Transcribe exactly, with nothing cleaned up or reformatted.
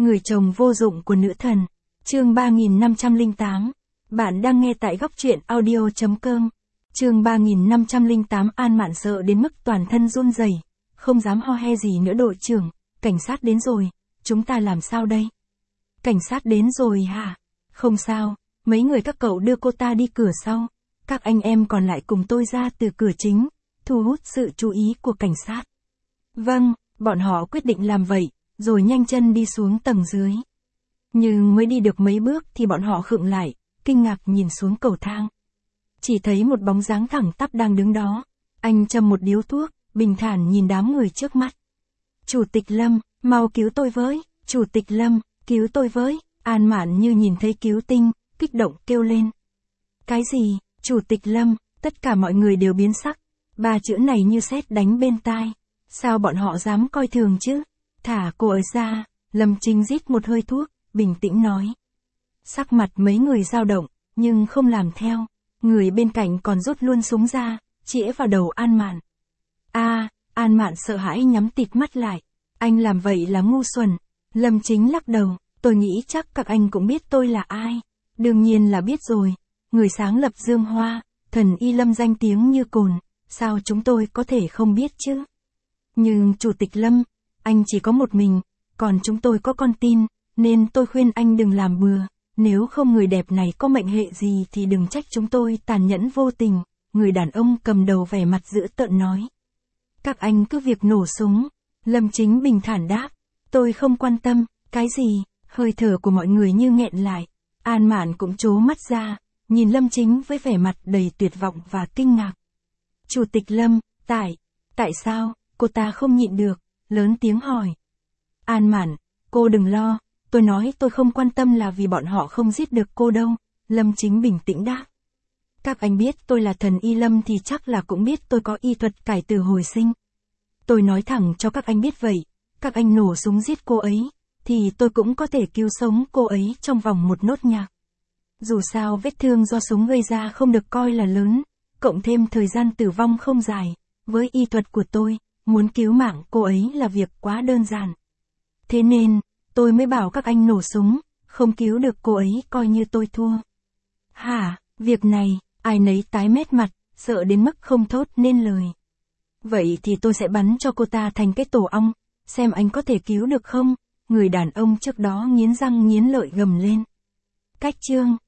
Người chồng vô dụng của nữ thần. Chương ba nghìn năm trăm lẻ tám. Bạn đang nghe tại góc truyện audio chấm com. Chương ba nghìn năm trăm lẻ tám. An Mạn sợ đến mức toàn thân run rẩy, không dám ho he gì nữa. Đội trưởng, cảnh sát đến rồi, chúng ta làm sao đây? Cảnh sát đến rồi hả? Không sao, mấy người các cậu đưa cô ta đi cửa sau. Các anh em còn lại cùng tôi ra từ cửa chính, thu hút sự chú ý của cảnh sát. Vâng, bọn họ quyết định làm vậy, rồi nhanh chân đi xuống tầng dưới. Nhưng mới đi được mấy bước thì bọn họ khựng lại, kinh ngạc nhìn xuống cầu thang. Chỉ thấy một bóng dáng thẳng tắp đang đứng đó. Anh châm một điếu thuốc, bình thản nhìn đám người trước mắt. Chủ tịch Lâm, mau cứu tôi với, Chủ tịch Lâm, cứu tôi với. An Mạn như nhìn thấy cứu tinh, kích động kêu lên. Cái gì, Chủ tịch Lâm? Tất cả mọi người đều biến sắc. Ba chữ này như sét đánh bên tai. Sao bọn họ dám coi thường chứ? Thả cô ấy ra. Lâm Chính rít một hơi thuốc, bình tĩnh nói. Sắc mặt mấy người dao động, nhưng không làm theo. Người bên cạnh còn rút luôn súng ra, chĩa vào đầu An Mạn. A, An Mạn sợ hãi nhắm tịt mắt lại. Anh làm vậy là ngu xuẩn. Lâm Chính lắc đầu. Tôi nghĩ chắc các anh cũng biết tôi là ai. Đương nhiên là biết rồi. Người sáng lập Dương Hoa, thần y Lâm danh tiếng như cồn. Sao chúng tôi có thể không biết chứ? Nhưng Chủ tịch Lâm, anh chỉ có một mình, còn chúng tôi có con tin, nên tôi khuyên anh đừng làm bừa. Nếu không người đẹp này có mệnh hệ gì thì đừng trách chúng tôi tàn nhẫn vô tình. Người đàn ông cầm đầu vẻ mặt dữ tợn nói. Các anh cứ việc nổ súng. Lâm Chính bình thản đáp. Tôi không quan tâm. Cái gì? Hơi thở của mọi người như nghẹn lại. An Mạn cũng trố mắt ra, nhìn Lâm Chính với vẻ mặt đầy tuyệt vọng và kinh ngạc. Chủ tịch Lâm, tại, tại sao, cô ta không nhịn được, lớn tiếng hỏi. An Mạn, cô đừng lo, tôi nói tôi không quan tâm là vì bọn họ không giết được cô đâu. Lâm Chính bình tĩnh đáp. Các anh biết tôi là thần y Lâm thì chắc là cũng biết tôi có y thuật cải tử hồi sinh. Tôi nói thẳng cho các anh biết vậy, các anh nổ súng giết cô ấy, thì tôi cũng có thể cứu sống cô ấy trong vòng một nốt nhạc. Dù sao vết thương do súng gây ra không được coi là lớn, cộng thêm thời gian tử vong không dài, với y thuật của tôi, muốn cứu mạng cô ấy là việc quá đơn giản. Thế nên, tôi mới bảo các anh nổ súng, không cứu được cô ấy coi như tôi thua. Hả, việc này, ai nấy tái mét mặt, sợ đến mức không thốt nên lời. Vậy thì tôi sẽ bắn cho cô ta thành cái tổ ong, xem anh có thể cứu được không? Người đàn ông trước đó nghiến răng nghiến lợi gầm lên. Cách chương